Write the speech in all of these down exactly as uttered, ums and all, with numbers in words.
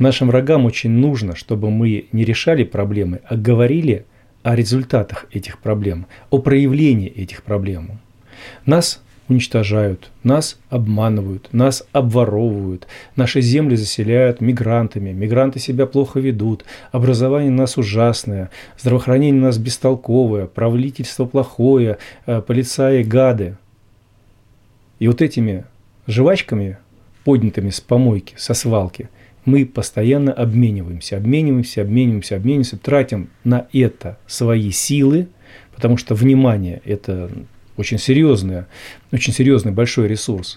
Нашим врагам очень нужно, чтобы мы не решали проблемы, а говорили о результатах этих проблем, о проявлении этих проблем. Нас уничтожают, нас обманывают, нас обворовывают, наши земли заселяют мигрантами, мигранты себя плохо ведут, образование у нас ужасное, здравоохранение у нас бестолковое, правительство плохое, полицаи гады. И вот этими жвачками, поднятыми с помойки, со свалки, мы постоянно обмениваемся, обмениваемся, обмениваемся, обмениваемся, тратим на это свои силы, потому что внимание – это очень серьезный, очень серьезный большой ресурс.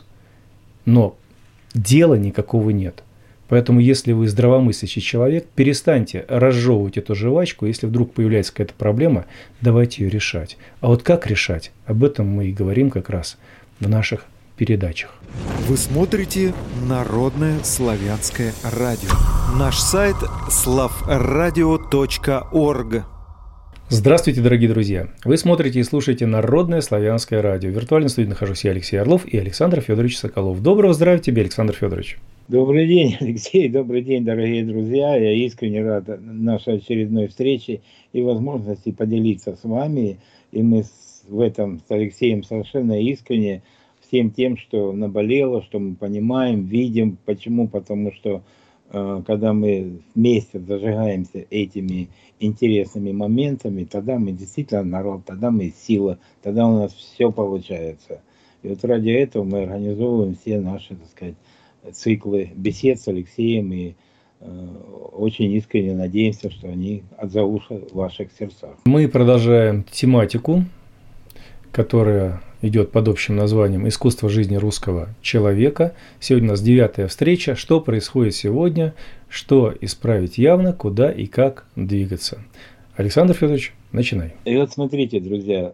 Но дела никакого нет. Поэтому, если вы здравомыслящий человек, перестаньте разжевывать эту жвачку. Если вдруг появляется какая-то проблема, давайте ее решать. А вот как решать, об этом мы и говорим как раз в наших передачах. Вы смотрите Народное славянское радио. Наш сайт славрадио точка орг. Здравствуйте, дорогие друзья! Вы смотрите и слушаете Народное славянское радио. В виртуальной студии нахожусь я, Алексей Орлов, и Александр Федорович Соколов. Доброго здравия тебе, Александр Федорович! Добрый день, Алексей, добрый день, дорогие друзья. Я искренне рад нашей очередной встрече и возможности поделиться с вами. И мы в этом с Алексеем совершенно искренне всем тем, что наболело, что мы понимаем, видим. Почему? Потому что э, когда мы вместе зажигаемся этими интересными моментами, тогда мы действительно народ, тогда мы сила, тогда у нас все получается. И вот ради этого мы организовываем все наши, так сказать, циклы бесед с Алексеем, и э, очень искренне надеемся, что они отзовутся в ваших сердцах. Мы продолжаем тематику, которая идет под общим названием «Искусство жизни русского человека». Сегодня у нас девятая встреча. Что происходит сегодня? Что исправить явно? Куда и как двигаться? Александр Федорович, начинай. И вот смотрите, друзья,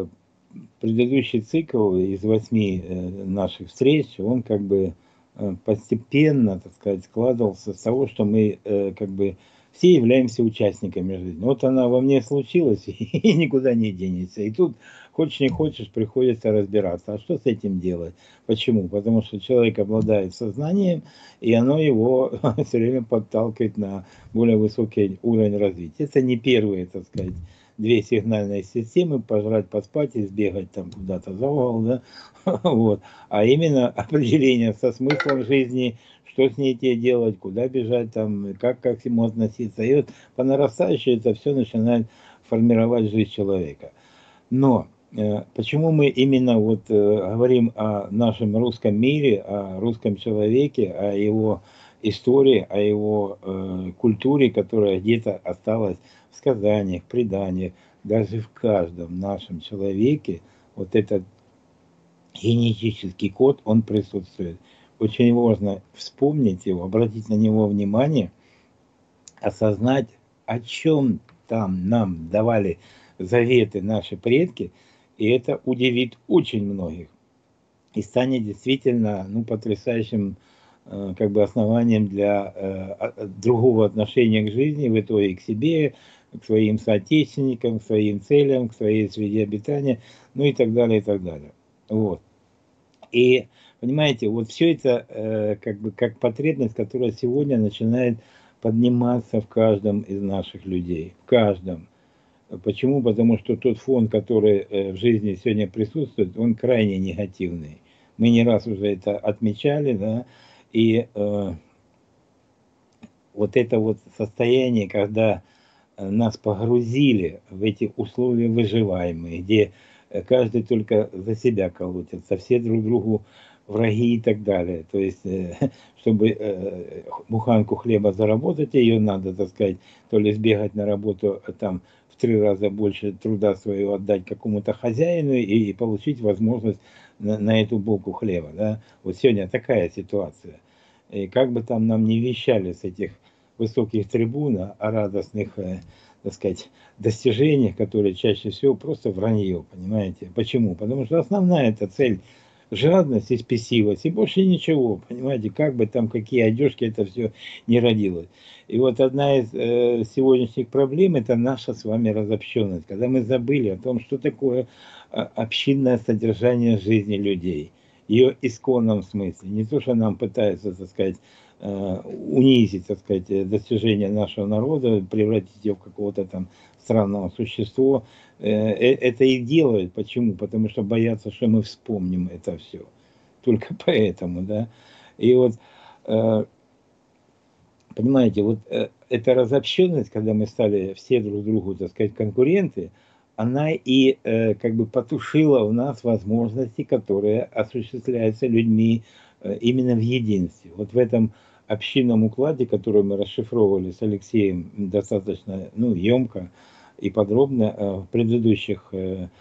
предыдущий цикл из восьми наших встреч, он как бы постепенно, так сказать, складывался с того, что мы как бы все являемся участниками жизни. Вот она во мне случилась и никуда не денется. И тут, хочешь не хочешь, приходится разбираться. А что с этим делать? Почему? Потому что человек обладает сознанием, и оно его все время подталкивает на более высокий уровень развития. Это не первые, так сказать, две сигнальные системы: пожрать, поспать и сбегать там куда-то за угол, да? Вот. А именно определение со смыслом жизни, что с ней делать, куда бежать, там, как, как к ему относиться. И вот по нарастающей это все начинает формировать жизнь человека. Но э, почему мы именно вот э, говорим о нашем русском мире, о русском человеке, о его истории, о его э, культуре, которая где-то осталась в сказаниях, преданиях, даже в каждом нашем человеке вот этот генетический код, он присутствует. Очень важно вспомнить его, обратить на него внимание, осознать, о чем там нам давали заветы наши предки, и это удивит очень многих. И станет действительно, ну, потрясающим э, как бы основанием для э, другого отношения к жизни, в итоге к себе, к своим соотечественникам, к своим целям, к своей среде обитания, ну и так далее, и так далее. Вот. И понимаете, вот все это э, как бы как потребность, которая сегодня начинает подниматься в каждом из наших людей, в каждом. Почему? Потому что тот фон, который э, в жизни сегодня присутствует, он крайне негативный. Мы не раз уже это отмечали, да, и э, вот это вот состояние, когда нас погрузили в эти условия выживаемые, где каждый только за себя колотится, все друг другу враги и так далее. То есть, чтобы буханку хлеба заработать, ее надо, так сказать, то ли сбегать на работу там в три раза больше труда своего отдать какому-то хозяину и, и получить возможность на, на эту булку хлеба. Да? Вот сегодня такая ситуация. И как бы там нам не вещали с этих высоких трибун о радостных, так сказать, достижениях, которые чаще всего просто вранье, понимаете? Почему? Потому что основная эта цель — жадность и спесивость, и больше ничего, понимаете? Как бы там, какие одежки это все не родилось. И вот одна из э, сегодняшних проблем — это наша с вами разобщенность, когда мы забыли о том, что такое общинное содержание жизни людей, ее исконном смысле. Не то, что нам пытаются, так сказать, унизить, так сказать, достижения нашего народа, превратить его в какого-то там странного существа. Это и делают. Почему? Потому что боятся, что мы вспомним это все. Только поэтому, да. И вот, понимаете, вот эта разобщенность, когда мы стали все друг другу, так сказать, конкуренты, она и как бы потушила у нас возможности, которые осуществляются людьми именно в единстве. Вот в этом общинном укладе, который мы расшифровывали с Алексеем достаточно, ну, емко и подробно в предыдущих,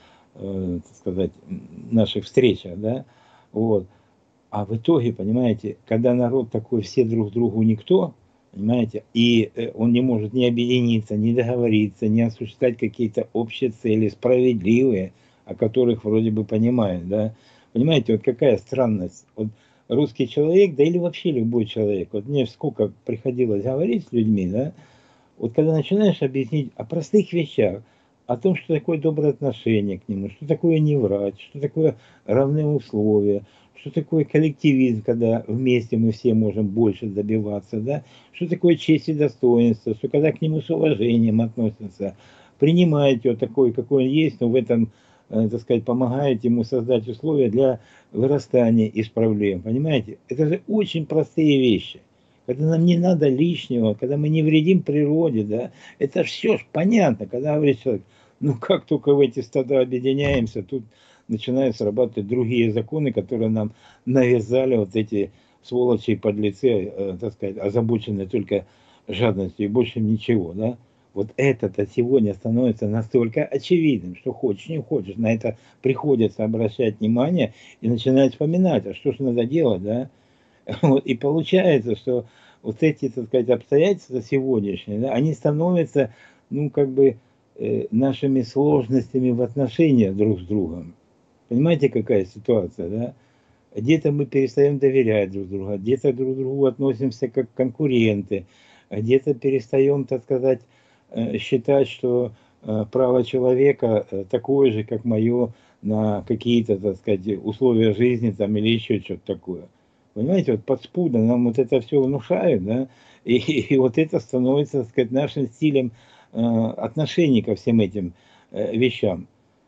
так сказать, наших встречах, да, вот. А в итоге, понимаете, когда народ такой, все друг другу никто, понимаете, и он не может ни объединиться, ни договориться, ни осуществлять какие-то общие цели, справедливые, о которых вроде бы понимает, да. Понимаете, вот какая странность. Вот русский человек, да или вообще любой человек, вот мне сколько приходилось говорить с людьми, да, вот когда начинаешь объяснить о простых вещах, о том, что такое доброе отношение к нему, что такое не врать, что такое равные условия, что такое коллективизм, когда вместе мы все можем больше добиваться, да, что такое честь и достоинство, что когда к нему с уважением относятся, принимают его такой, какой он есть, но в этом, так сказать, помогает ему создать условия для вырастания из проблем, понимаете? Это же очень простые вещи. Когда нам не надо лишнего, когда мы не вредим природе, да, это все ж понятно, когда говорит человек, ну как только в эти стада объединяемся, тут начинают срабатывать другие законы, которые нам навязали вот эти сволочи и подлецы, э, так сказать, озабоченные только жадностью и больше ничего, да. Вот это-то сегодня становится настолько очевидным, что хочешь, не хочешь, на это приходится обращать внимание и начинать вспоминать, а что же надо делать, да. Вот, и получается, что вот эти, так сказать, обстоятельства сегодняшние, да, они становятся, ну, как бы, э, нашими сложностями в отношениях друг с другом. Понимаете, какая ситуация, да? Где-то мы перестаем доверять друг другу, где-то друг к другу относимся как конкуренты, где-то перестаем, так сказать, считать, что право человека такое же, как мое, на какие-то, так сказать, условия жизни там или еще что-то такое. Понимаете, вот подспудно нам вот это все внушают, да, и, и вот это становится, так сказать, нашим стилем э, отношений ко всем этим э, вещам.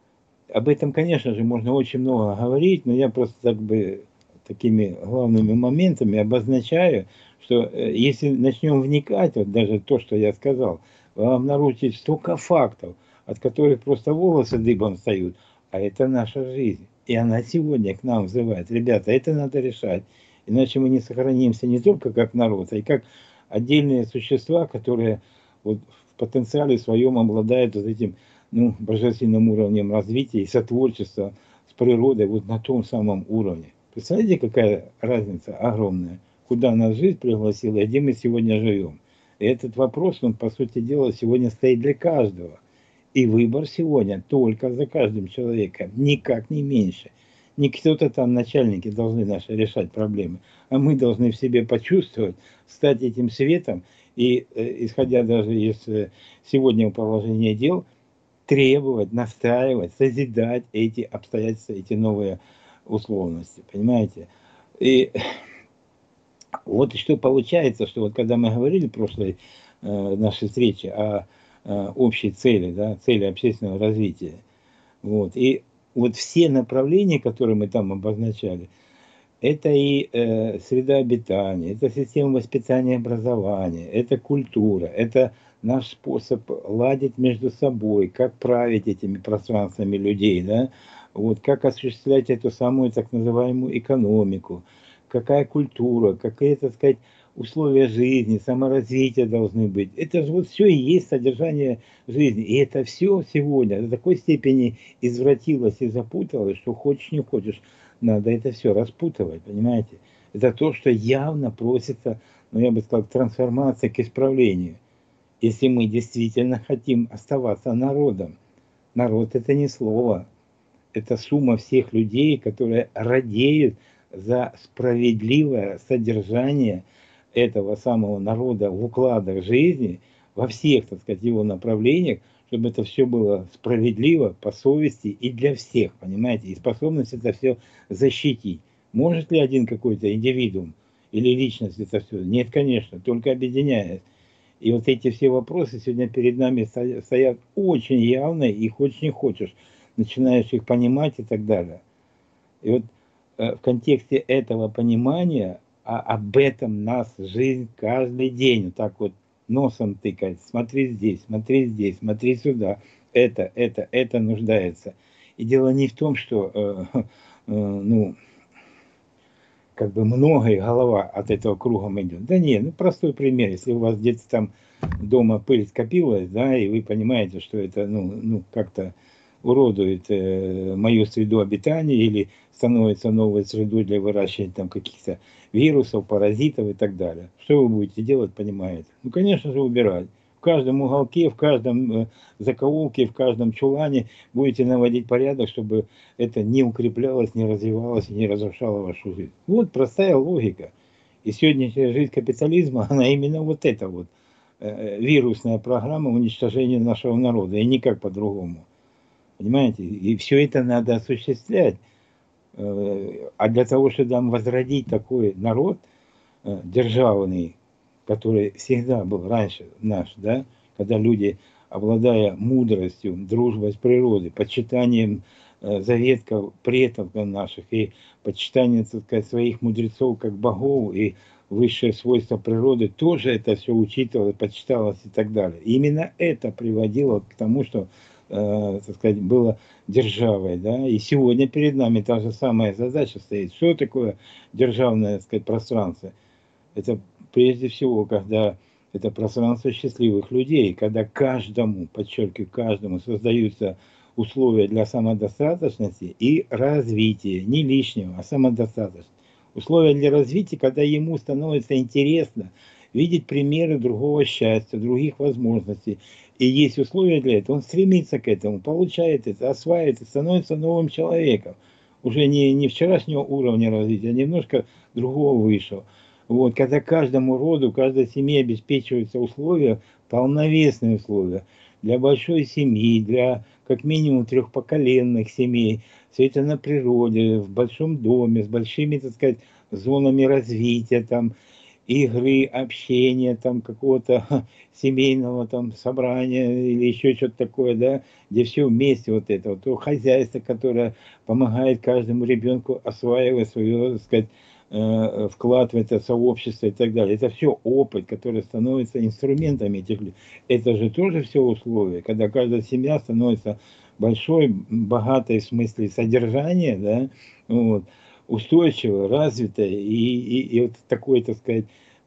Об этом, конечно же, можно очень много говорить, но я просто так бы такими главными моментами обозначаю, что э, если начнем вникать, вот даже то, что я сказал, вы обнаружите столько фактов, от которых просто волосы дыбом встают, а это наша жизнь. И она сегодня к нам взывает. Ребята, это надо решать. Иначе мы не сохранимся не только как народ, а и как отдельные существа, которые вот в потенциале своем обладают вот этим, ну, божественным уровнем развития и сотворчества с природой вот на том самом уровне. Представляете, какая разница огромная, куда нас жизнь пригласила и где мы сегодня живем. И этот вопрос, он, по сути дела, сегодня стоит для каждого. И выбор сегодня только за каждым человеком, никак не меньше. Не кто-то там, начальники, должны наши решать проблемы, а мы должны в себе почувствовать, стать этим светом и, исходя даже из сегодняшнего положения дел, требовать, настраивать, созидать эти обстоятельства, эти новые условности, понимаете? И вот что получается, что вот когда мы говорили в прошлой э, нашей встрече о, о общей цели, да, цели общественного развития, вот, и вот все направления, которые мы там обозначали, это и э, среда обитания, это система воспитания и образования, это культура, это наш способ ладить между собой, как править этими пространствами людей, да, вот, как осуществлять эту самую так называемую экономику, какая культура, какие, так сказать, условия жизни, саморазвития должны быть. Это же вот все и есть содержание жизни. И это все сегодня до такой степени извратилось и запуталось, что хочешь не хочешь, надо это все распутывать, понимаете? Это то, что явно просится, ну я бы сказал, к трансформации, к исправлению. Если мы действительно хотим оставаться народом. Народ это не слово, это сумма всех людей, которые радеют за справедливое содержание этого самого народа в укладах жизни, во всех, так сказать, его направлениях, чтобы это все было справедливо, по совести и для всех, понимаете, и способность это все защитить. Может ли один какой-то индивидуум или личность это все? Нет, конечно, только объединяет. И вот эти все вопросы сегодня перед нами стоят очень явно, их очень не хочешь, начинаешь их понимать и так далее. И вот э, в контексте этого понимания, а об этом нас жизнь каждый день вот так вот носом тыкает. Смотри здесь, смотри здесь, смотри сюда. Это, это, это нуждается. И дело не в том, что э, э, ну, как бы много и голова от этого кругом идет. Да не, ну простой пример. Если у вас где-то там дома пыль скопилась, да, и вы понимаете, что это, ну, ну как-то уродует э, мою среду обитания или становится новой средой для выращивания там каких-то вирусов, паразитов и так далее. Что вы будете делать, понимаете? Ну, конечно же, убирать. В каждом уголке, в каждом э, закоулке, в каждом чулане будете наводить порядок, чтобы это не укреплялось, не развивалось и не разрушало вашу жизнь. Вот простая логика. И сегодняшняя жизнь капитализма, она именно вот это вот э, вирусная программа уничтожения нашего народа, и никак по-другому. Понимаете? И все это надо осуществлять. А для того, чтобы нам возродить такой народ державный, который всегда был раньше наш, да, когда люди, обладая мудростью, дружбой с природой, почитанием заветков предков наших и почитанием, так сказать, своих мудрецов как богов и высшие свойства природы, тоже это все учитывалось, почиталось и так далее. И именно это приводило к тому, что Э, так сказать, было державой, да, и сегодня перед нами та же самая задача стоит. Что такое державное, так сказать, пространство? Это прежде всего, когда это пространство счастливых людей, когда каждому, подчеркиваю, каждому создаются условия для самодостаточности и развития, не лишнего, а самодостаточности. Условия для развития, когда ему становится интересно видеть примеры другого счастья, других возможностей. И есть условия для этого. Он стремится к этому, получает это, осваивает, становится новым человеком. Уже не, не вчерашнего уровня развития, а немножко другого высшего. Вот, когда каждому роду, каждой семье обеспечиваются условия, полновесные условия для большой семьи, для как минимум трехпоколенных семей. Все это на природе, в большом доме, с большими, так сказать, зонами развития, там, игры, общения, там, какого-то семейного там собрания или еще что-то такое, да, где все вместе вот это, вот то хозяйство, которое помогает каждому ребенку осваивать свое, так сказать, э, вклад в это сообщество и так далее. Это все опыт, который становится инструментами этих людей. Это же тоже все условия, когда каждая семья становится большой, богатой в смысле содержания, да, вот, устойчивая, развитая, и, и, и вот такой, так сказать,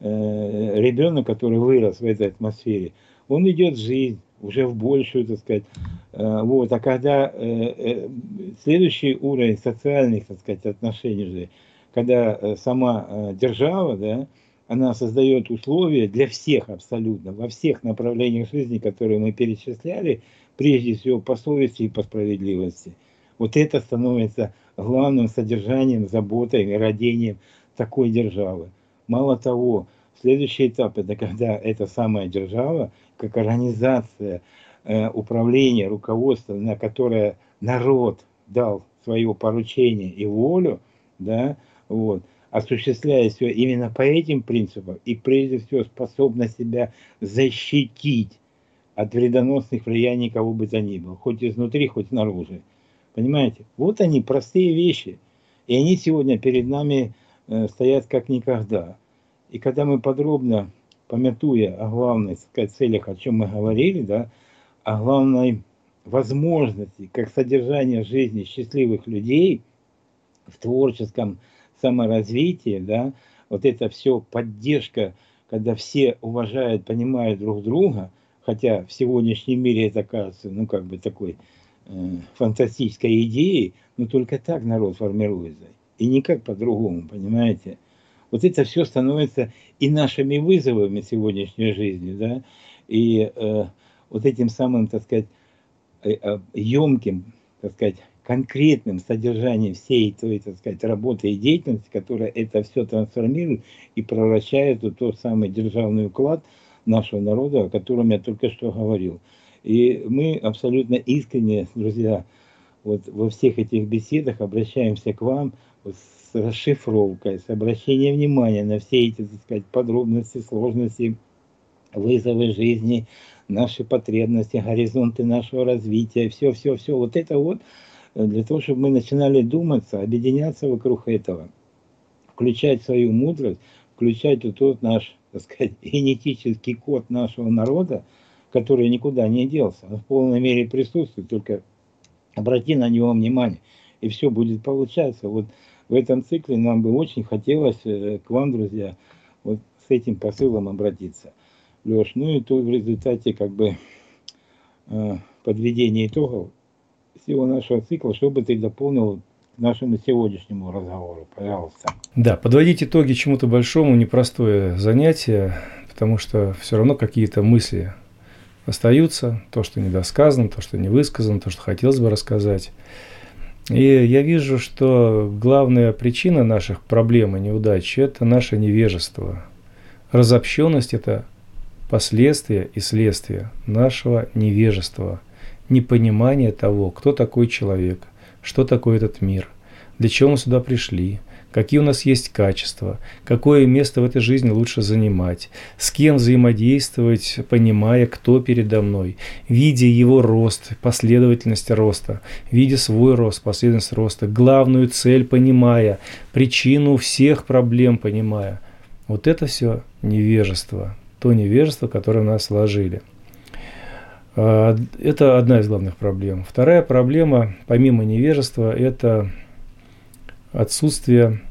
э, ребенок, который вырос в этой атмосфере, он идет в жизнь, уже в большую, так сказать, э, вот, а когда э, э, следующий уровень социальных, так сказать, отношений же, когда э, сама э, держава, да, она создает условия для всех абсолютно, во всех направлениях жизни, которые мы перечисляли, прежде всего по совести и по справедливости. Вот это становится главным содержанием, заботой и родением такой державы. Мало того, следующий этап – это когда эта самая держава, как организация э, управления, руководства, на которое народ дал свое поручение и волю, да, вот, осуществляя все именно по этим принципам и прежде всего способна себя защитить от вредоносных влияний кого бы то ни было, хоть изнутри, хоть снаружи. Понимаете? Вот они, простые вещи. И они сегодня перед нами э, стоят как никогда. И когда мы подробно, памятуя о главных, так сказать, целях, о чем мы говорили, да, о главной возможности, как содержание жизни счастливых людей в творческом саморазвитии, да, вот это все поддержка, когда все уважают, понимают друг друга, хотя в сегодняшнем мире это кажется, ну, как бы такой э, фантастической идеей, но только так народ формируется. И никак по-другому, понимаете? Вот это все становится и нашими вызовами сегодняшней жизни, да, и э, вот этим самым, так сказать, э, емким, так сказать, конкретным содержанием всей той, так сказать, работы и деятельности, которая это все трансформирует и превращает в тот самый державный уклад нашего народа, о котором я только что говорил. И мы абсолютно искренне, друзья, вот во всех этих беседах обращаемся к вам, вот с расшифровкой, с обращением внимания на все эти, так сказать, подробности, сложности, вызовы жизни, наши потребности, горизонты нашего развития, все-все-все. Вот это вот для того, чтобы мы начинали думаться, объединяться вокруг этого, включать свою мудрость, включать вот тот наш, так сказать, генетический код нашего народа, который никуда не делся, он в полной мере присутствует, только обрати на него внимание, и все будет получаться. Вот в этом цикле нам бы очень хотелось к вам, друзья, вот с этим посылом обратиться. Леш, ну и то в результате как бы подведения итогов всего нашего цикла, чтобы ты дополнил к нашему сегодняшнему разговору, пожалуйста. Да, подводить итоги чему-то большому непростое занятие, потому что все равно какие-то мысли остаются, то, что недосказано, то, что не высказано, то, что хотелось бы рассказать. И я вижу, что главная причина наших проблем и неудач – это наше невежество. Разобщенность – это последствия и следствия нашего невежества, непонимания того, кто такой человек, что такое этот мир, для чего мы сюда пришли, какие у нас есть качества, какое место в этой жизни лучше занимать, с кем взаимодействовать, понимая, кто передо мной, видя его рост, последовательность роста, видя свой рост, последовательность роста, главную цель понимая, причину всех проблем понимая. Вот это все невежество, то невежество, которое в нас вложили. Это одна из главных проблем. Вторая проблема, помимо невежества, это отсутствие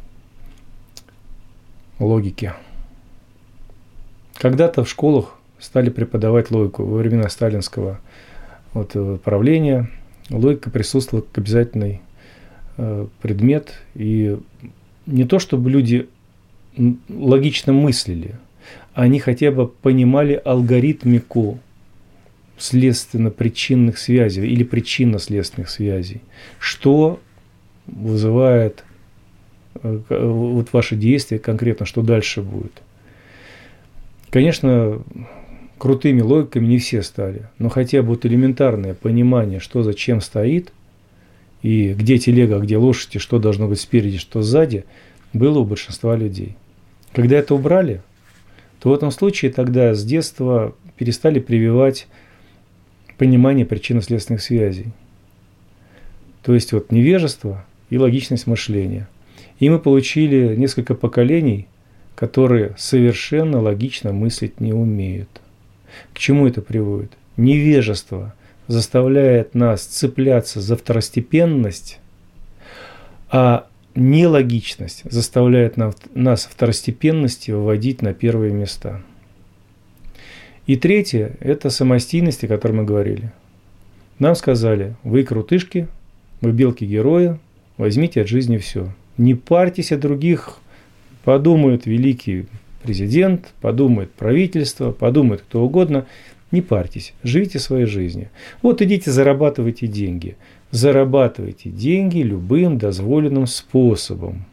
логики. Когда-то в школах стали преподавать логику во времена сталинского вот, правления. Логика присутствовала как обязательный э, предмет. И не то, чтобы люди логично мыслили, они хотя бы понимали алгоритмику следственно-причинных связей или причинно-следственных связей. Что вызывает вот ваши действия конкретно, что дальше будет. Конечно, крутыми логиками не все стали, но хотя бы вот элементарное понимание, что зачем стоит, и где телега, где лошадь, и что должно быть спереди, что сзади, было у большинства людей. Когда это убрали, то в этом случае тогда с детства перестали прививать понимание причинно-следственных связей. То есть вот невежество и логичность мышления. И мы получили несколько поколений, которые совершенно логично мыслить не умеют. К чему это приводит? Невежество заставляет нас цепляться за второстепенность, а нелогичность заставляет нас второстепенности выводить на первые места. И третье – это самостийность, о которой мы говорили. Нам сказали, вы крутышки, вы белки-герои, возьмите от жизни все. Не парьтесь о других, подумает великий президент, подумает правительство, подумает кто угодно. Не парьтесь, живите своей жизнью. Вот идите, зарабатывайте деньги. Зарабатывайте деньги любым дозволенным способом.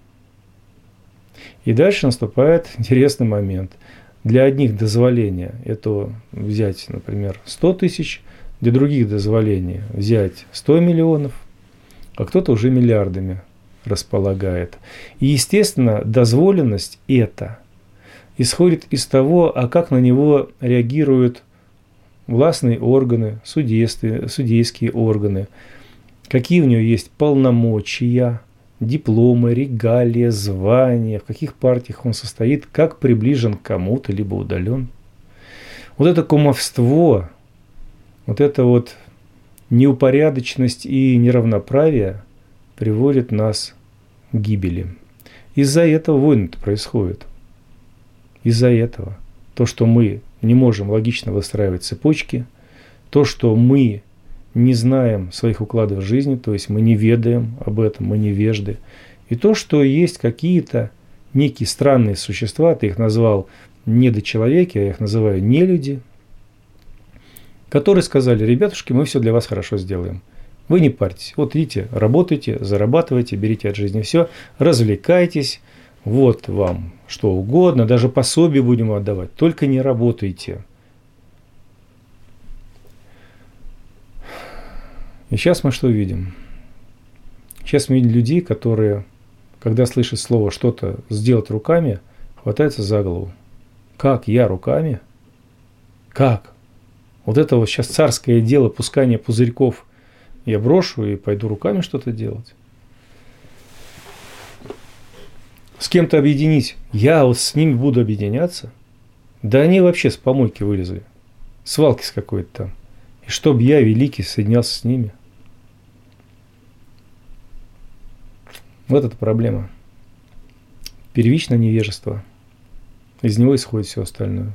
И дальше наступает интересный момент. Для одних дозволения это взять, например, сто тысяч, для других дозволения взять сто миллионов, а кто-то уже миллиардами располагает. И, естественно, дозволенность это исходит из того, а как на него реагируют властные органы, судейские, судейские органы, какие у него есть полномочия, дипломы, регалии, звания, в каких партиях он состоит, как приближен к кому-то, либо удален. Вот это кумовство, вот это вот неупорядоченность и неравноправие приводит нас к гибели. Из-за этого войны-то происходят. Из-за этого. То, что мы не можем логично выстраивать цепочки, то, что мы не знаем своих укладов жизни, то есть мы не ведаем об этом, мы невежды. И то, что есть какие-то некие странные существа, ты их назвал недочеловеки, а я их называю нелюди, которые сказали, ребятушки, мы все для вас хорошо сделаем. Вы не парьтесь, вот идите, работайте, зарабатывайте, берите от жизни все, развлекайтесь, вот вам что угодно, даже пособие будем отдавать, только не работайте. И сейчас мы что видим? Сейчас мы видим людей, которые когда слышит слово «что-то сделать руками», хватается за голову. Как я руками? Как? Вот это вот сейчас царское дело пускания пузырьков я брошу и пойду руками что-то делать. С кем-то объединить. Я вот с ними буду объединяться. Да они вообще с помойки вылезли. Свалки с какой-то там. И чтоб я, великий, соединялся с ними. Вот эта проблема. Первичное невежество. Из него исходит все остальное.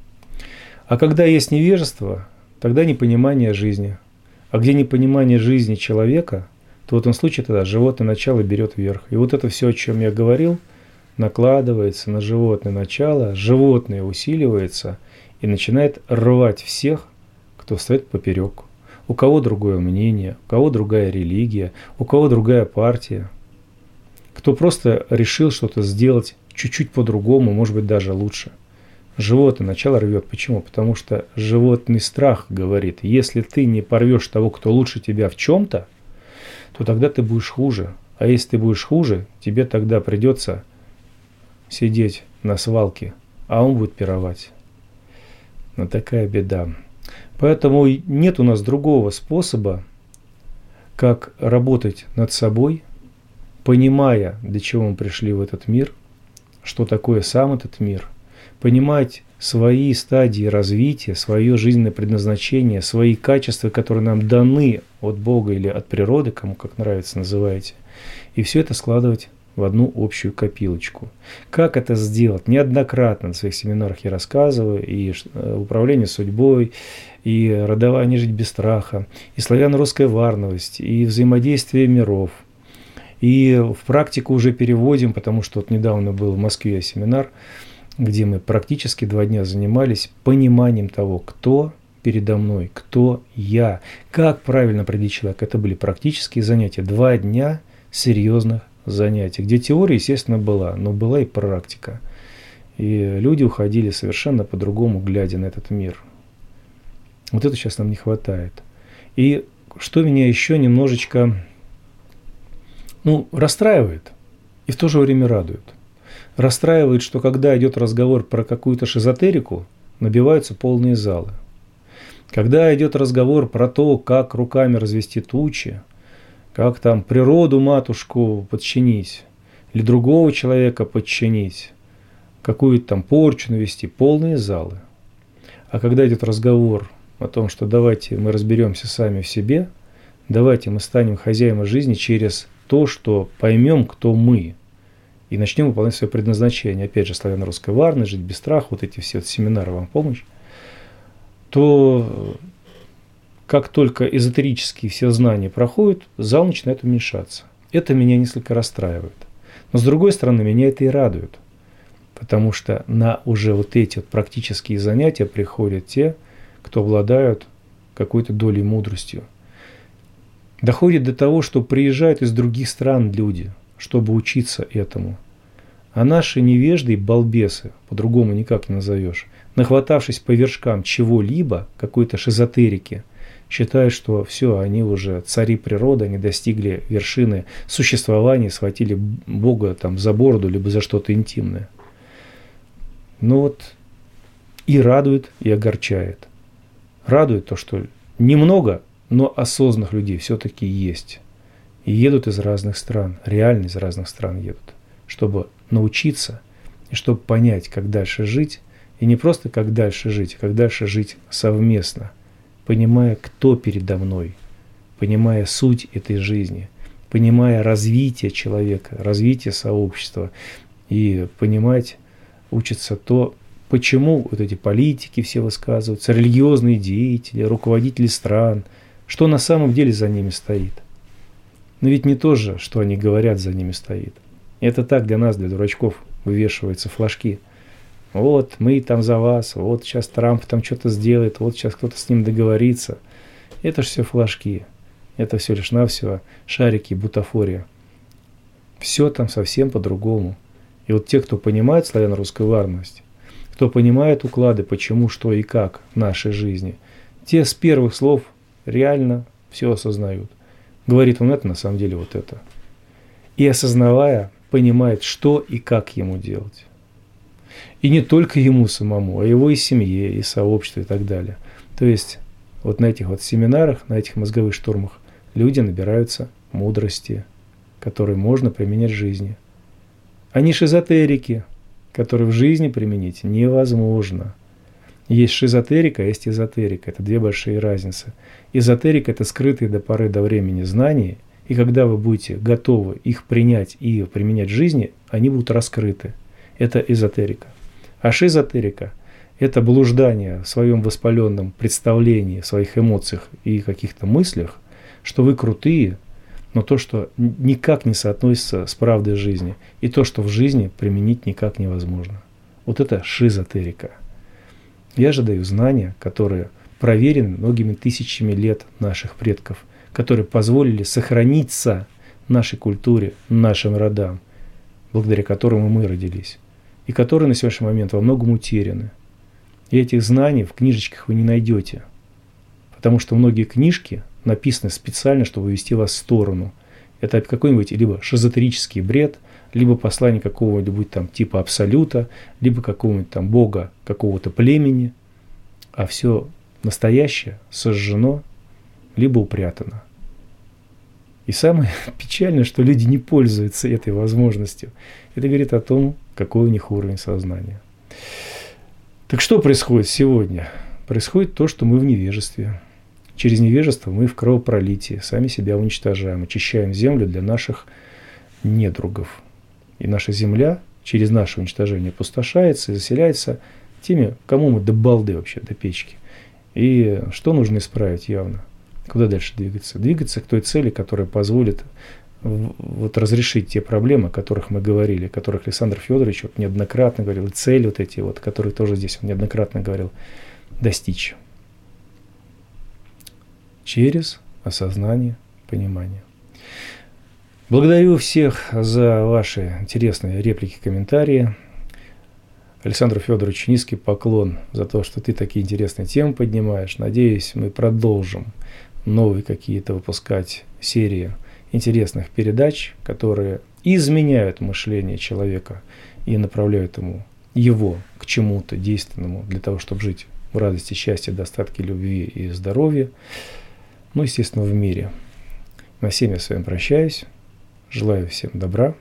А когда есть невежество, тогда непонимание жизни. А где непонимание жизни человека, то в этом случае тогда животное начало берет верх. И вот это все, о чем я говорил, накладывается на животное начало, животное усиливается и начинает рвать всех, кто стоит поперек. У кого другое мнение, у кого другая религия, у кого другая партия. Кто просто решил что-то сделать чуть-чуть по-другому, может быть, даже лучше. Животное начало рвет. Почему? Потому что животный страх говорит, если ты не порвешь того, кто лучше тебя в чем-то, то тогда ты будешь хуже. А если ты будешь хуже, тебе тогда придется сидеть на свалке, а он будет пировать. Но такая беда. Поэтому нет у нас другого способа, как работать над собой, понимая, для чего мы пришли в этот мир, что такое сам этот мир, понимать свои стадии развития, свое жизненное предназначение, свои качества, которые нам даны от Бога или от природы, кому как нравится называйте, и все это складывать в одну общую копилочку. Как это сделать? Неоднократно на своих семинарах я рассказываю, и управление судьбой, и родовая не жить без страха, и славяно-русская варновость, и взаимодействие миров. И в практику уже переводим, потому что вот недавно был в Москве семинар, где мы практически два дня занимались пониманием того, кто передо мной, кто я, как правильно определить человека. Это были практические занятия, два дня серьезных занятий, где теория, естественно, была, но была и практика. И люди уходили совершенно по-другому, глядя на этот мир. Вот это сейчас нам не хватает. И что меня еще немножечко ну, расстраивает и в то же время радует. Расстраивает, что когда идет разговор про какую-то шизотерику, набиваются полные залы. Когда идет разговор про то, как руками развести тучи, как там природу матушку подчинить, или другого человека подчинить, какую-то там порчу навести, полные залы. А когда идет разговор о том, что давайте мы разберемся сами в себе, давайте мы станем хозяевами жизни через то, что поймем, кто мы, и начнем выполнять свое предназначение. Опять же, славяно-русская варность, жить без страха, вот эти все вот семинары вам помощь, то как только эзотерические все знания проходят, зал начинает уменьшаться. Это меня несколько расстраивает. Но с другой стороны, меня это и радует. Потому что на уже вот эти вот практические занятия приходят те, кто обладают какой-то долей мудростью. Доходит до того, что приезжают из других стран люди, чтобы учиться этому. А наши невежды и балбесы, по-другому никак не назовешь, нахватавшись по вершкам чего-либо, какой-то шизотерики, считают, что все, они уже цари природы, они достигли вершины существования, схватили Бога там за бороду, либо за что-то интимное. Ну вот и радует, и огорчает. Радует то, что немного, но осознанных людей все-таки есть. И едут из разных стран, реально из разных стран едут, чтобы научиться и чтобы понять, как дальше жить. И не просто как дальше жить, а как дальше жить совместно, понимая, кто передо мной, понимая суть этой жизни, понимая развитие человека, развитие сообщества. И понимать, учится то, почему вот эти политики все высказываются, религиозные деятели, руководители стран, что на самом деле за ними стоит. Но ведь не то же, что они говорят, за ними стоит. Это так для нас, для дурачков, вывешиваются флажки. Вот, мы там за вас, вот сейчас Трамп там что-то сделает, вот сейчас кто-то с ним договорится. Это же все флажки. Это все лишь навсего шарики, бутафория. Все там совсем по-другому. И вот те, кто понимает славяно-русскую варность, кто понимает уклады, почему, что и как в нашей жизни, те с первых слов реально все осознают. Говорит он это, на самом деле вот это. И осознавая, понимает, что и как ему делать. И не только ему самому, а его и семье, и сообществу, и так далее. То есть вот на этих вот семинарах, на этих мозговых штурмах люди набираются мудрости, которые можно применять в жизни. Они шизотерики, которые в жизни применить невозможно. Есть шизотерика, есть эзотерика. Это две большие разницы. Эзотерика – это скрытые до поры до времени знания, и когда вы будете готовы их принять и применять в жизни, они будут раскрыты. Это эзотерика. А шизотерика – это блуждание в своем воспаленном представлении, в своих эмоциях и каких-то мыслях, что вы крутые, но то, что никак не соотносится с правдой жизни, и то, что в жизни применить никак невозможно. Вот это шизотерика. Я же даю знания, которые проверены многими тысячами лет наших предков, которые позволили сохраниться нашей культуре, нашим родам, благодаря которым мы родились, и которые на сегодняшний момент во многом утеряны. И этих знаний в книжечках вы не найдете, потому что многие книжки написаны специально, чтобы вести вас в сторону. Это какой-нибудь либо шизотерический бред, либо послание какого-нибудь там типа абсолюта, либо какого-нибудь там бога какого-то племени, а все настоящее сожжено, либо упрятано. И самое печальное, что люди не пользуются этой возможностью. Это говорит о том, какой у них уровень сознания. Так что происходит сегодня? Происходит то, что мы в невежестве. Через невежество мы в кровопролитии сами себя уничтожаем, очищаем землю для наших недругов. И наша земля через наше уничтожение опустошается и заселяется теми, кому мы до балды вообще, до печки. И что нужно исправить явно? Куда дальше двигаться? Двигаться к той цели, которая позволит вот разрешить те проблемы, о которых мы говорили, о которых Александр Федорович вот неоднократно говорил, и цели вот эти, вот, которые тоже здесь он неоднократно говорил, достичь. Через осознание, понимание. Благодарю всех за ваши интересные реплики, комментарии. Александру Федоровичу низкий поклон за то, что ты такие интересные темы поднимаешь. Надеюсь, мы продолжим новые какие-то выпускать серии интересных передач, которые изменяют мышление человека и направляют ему, его к чему-то действенному для того, чтобы жить в радости, счастье, достатке, любви и здоровье. Ну, естественно, в мире. На всем я с вами прощаюсь. Желаю всем добра,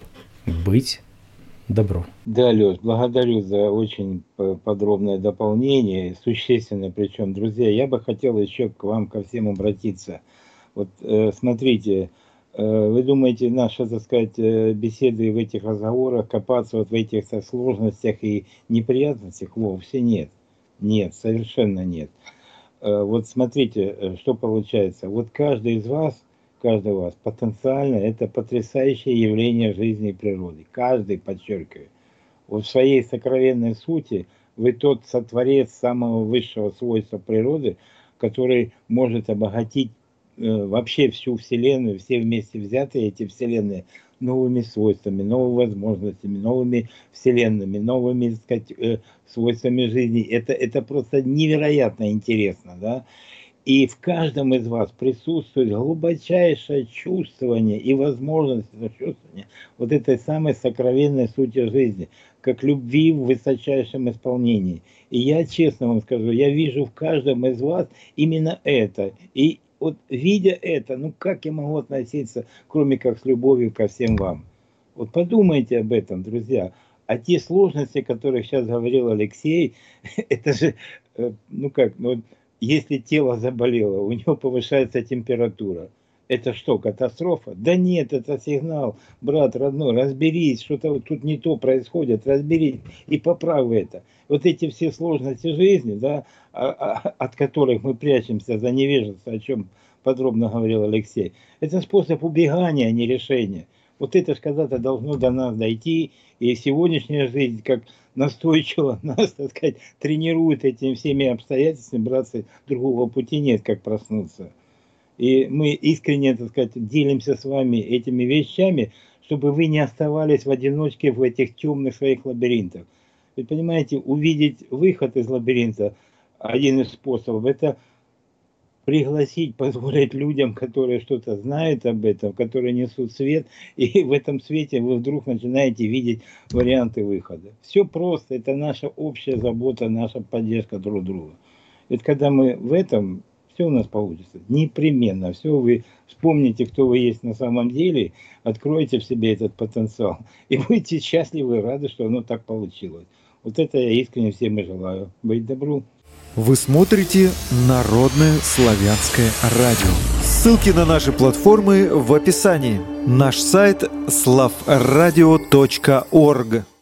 быть добро. Да, Лёш, благодарю за очень подробное дополнение, существенное причем. Друзья, я бы хотел еще к вам, ко всем обратиться. Вот э, смотрите, э, вы думаете, наши, так сказать, беседы в этих разговорах, копаться вот в этих сложностях и неприятностях? Вовсе нет. Нет, совершенно нет. Э, вот смотрите, что получается. Вот каждый из вас, каждый из вас потенциально это потрясающее явление жизни и природы. Каждый, подчеркиваю. Вот в своей сокровенной сути вы тот сотворец самого высшего свойства природы, который может обогатить э, вообще всю Вселенную, все вместе взятые эти Вселенные, новыми свойствами, новыми возможностями, новыми Вселенными, новыми, так сказать, э, свойствами жизни. Это, это просто невероятно интересно, да? И в каждом из вас присутствует глубочайшее чувствование и возможность чувствования вот этой самой сокровенной сути жизни, как любви в высочайшем исполнении. И я честно вам скажу, я вижу в каждом из вас именно это. И вот видя это, ну как я могу относиться, кроме как с любовью ко всем вам? Вот подумайте об этом, друзья. А те сложности, о которых сейчас говорил Алексей, это же, ну как, ну если тело заболело, у него повышается температура. Это что, катастрофа? Да нет, это сигнал. Брат родной, разберись, что-то вот тут не то происходит, разберись и поправь это. Вот эти все сложности жизни, да, от которых мы прячемся за невежество, о чем подробно говорил Алексей, это способ убегания, а не решения. Вот это же когда-то должно до нас дойти, и сегодняшняя жизнь, как настойчиво нас, так сказать, тренирует этими всеми обстоятельствами, братцы, другого пути нет, как проснуться. И мы искренне, так сказать, делимся с вами этими вещами, чтобы вы не оставались в одиночке в этих темных своих лабиринтах. Вы понимаете, увидеть выход из лабиринта, один из способов, это пригласить, позволить людям, которые что-то знают об этом, которые несут свет, и в этом свете вы вдруг начинаете видеть варианты выхода. Все просто, это наша общая забота, наша поддержка друг друга. Это когда мы в этом, все у нас получится. Непременно. Все вы вспомните, кто вы есть на самом деле, откройте в себе этот потенциал. И будете счастливы и рады, что оно так получилось. Вот это я искренне всем и желаю. Быть добру. Вы смотрите Народное славянское радио. Ссылки на наши платформы в описании. Наш сайт славрадио точка орг.